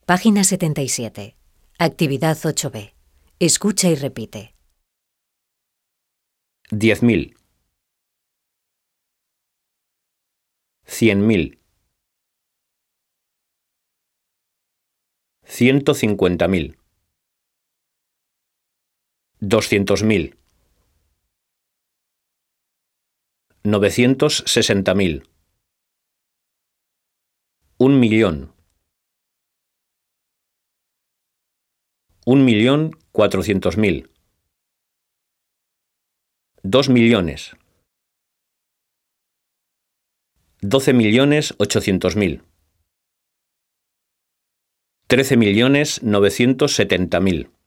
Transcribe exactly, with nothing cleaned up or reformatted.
Página setenta y siete. Actividad ocho B. Escucha y repite. Diez mil. Cien mil. Ciento cincuenta mil. Doscientos mil. Novecientos sesenta mil. Un millón. Un millón cuatrocientos mil. Dos millones. Doce millones ochocientos mil. Trece millones novecientos setenta mil.